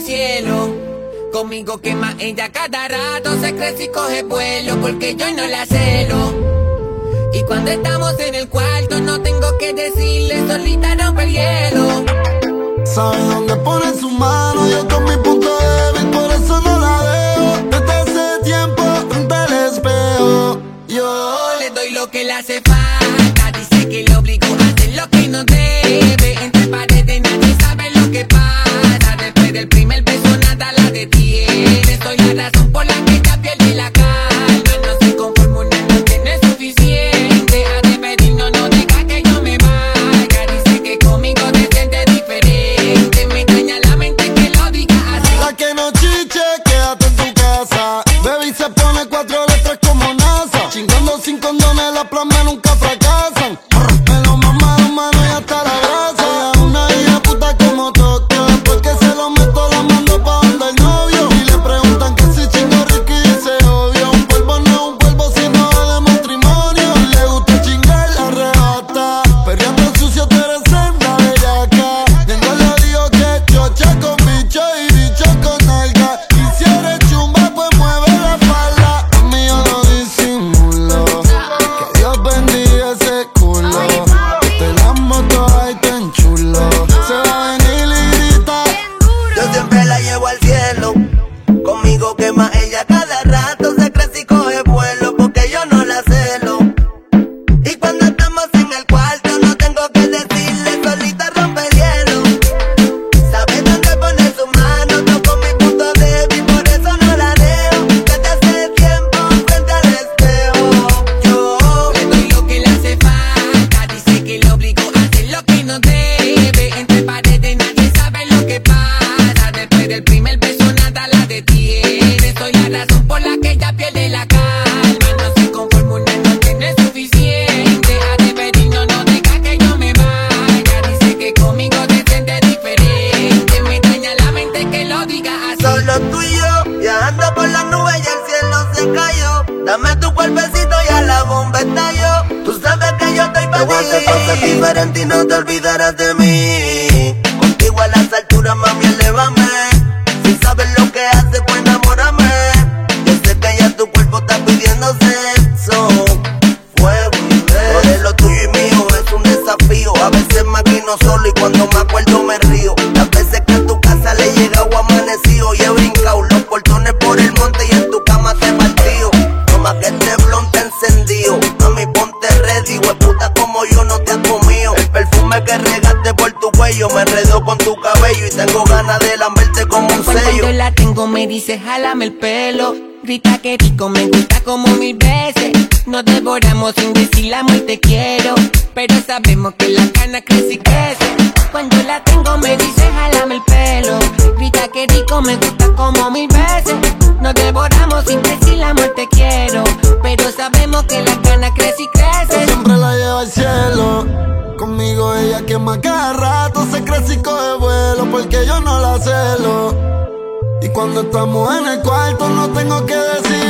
al cielo. Conmigo quema ella cada rato, se crece y coge vuelo, porque yo no la celo. Y cuando estamos en el cuarto no tengo que decirle, solita rompe el hielo. Sabe dónde pone su mano, yo con mi punto débil, por eso no la dejo. Desde hace tiempo frente al espejo, yo le doy lo que le hace falta. Dice que le obligo a hacer lo que no debe. Entre paredes nadie sabe lo que pasa. Después del primer beso nada la detiene. Soy la razón por la que ella pierde la calma. No se conforma, una noche no es suficiente. A despedirnos no deja que yo me vaya. Dice que conmigo se siente diferente. Me daña la mente que lo diga así. la que no chiche, quédate en tu casa. Baby se pone 4 letras como NASA. Chingando sin condones, las plasmas nunca fracasan. Me lo mama de mano y hasta la brasa. Ella es una hija puta como Tokio. Después que se lo meto la mando pa' donde el novio. Y le preguntan que si chingo Ricky y dice obvio. Un polvo no es un polvo sino de matrimonio. Y le gusta chingar, la arrebata. Perreando sucio, tú eres senda bellaca. Tengo lo digo que chocha con bicho y bicho con alga. Y si eres chumba pues mueve la falda. Mami yo no disimulo. Que Dios bendiga ese culo. Te la moto ahí tan chulo. Se va a venir y grita. Yo siempre la llevo al cielo. Conmigo quema ella cada rato, se crece y coge vuelo, porque yo no la celo. Y cuando estamos en el cuarto no tengo que decirle, solita rompe el hielo. Sabe dónde pone su mano, toco mi punto débil, por eso no la dejo. Desde hace tiempo frente al espejo, yo le doy lo que le hace falta. Dice que le obligo a hacer lo que no debe. Entre paredes nadie sabe lo que pasa. Después del primer beso nada la detiene. Soy la razón por la que ella pierde la calma. No se conforma, una noche no es suficiente. A despedirnos no deja que yo me vaya. Dice que conmigo se siente diferente. Me daña la mente que lo diga así. solo tú y yo, viajando por las nubes y el cielo se cayó. Dame tu cuerpecito y a la bomba estalló. Tú sabes que yo estoy para ti. Te voy a hacer cosas diferentes y no te olvidarás de mí. Contigo a las alturas, mami, elévame. Si sabes lo que haces, pues enamórame. Yo sé que ya tu cuerpo está pidiendo sexo, fuego y beso. Lo de lo tuyo y mío es un desafío. A veces maquino solo y cuando me acuerdo me río. Las veces que a tu casa le he llegado amanecido y he brincado los portones por el monte y en tu cama te he partido. No más que este blon te encendido. Mami, ponte ready, hueputa como yo no te has comido. El perfume que regaste por tu cuello me enredó con tu cabello y tengo ganas de lamberte como un Cuando sello. yo la tengo me dice jálame el pelo. Grita que rico, me gusta como 1000 veces. Nos devoramos sin decir la muerte quiero. Pero sabemos que la cana crece y crece. Cuando la tengo me dice jálame el pelo. Grita que rico, me gusta como 1000 veces. Nos devoramos sin decir la muerte quiero. Pero sabemos que la cana crece y Yo crece. siempre la llevo al cielo. Conmigo ella quema cada rato, se crece y coge vuelo, porque yo no la celo. Y cuando estamos en el cuarto no tengo que decir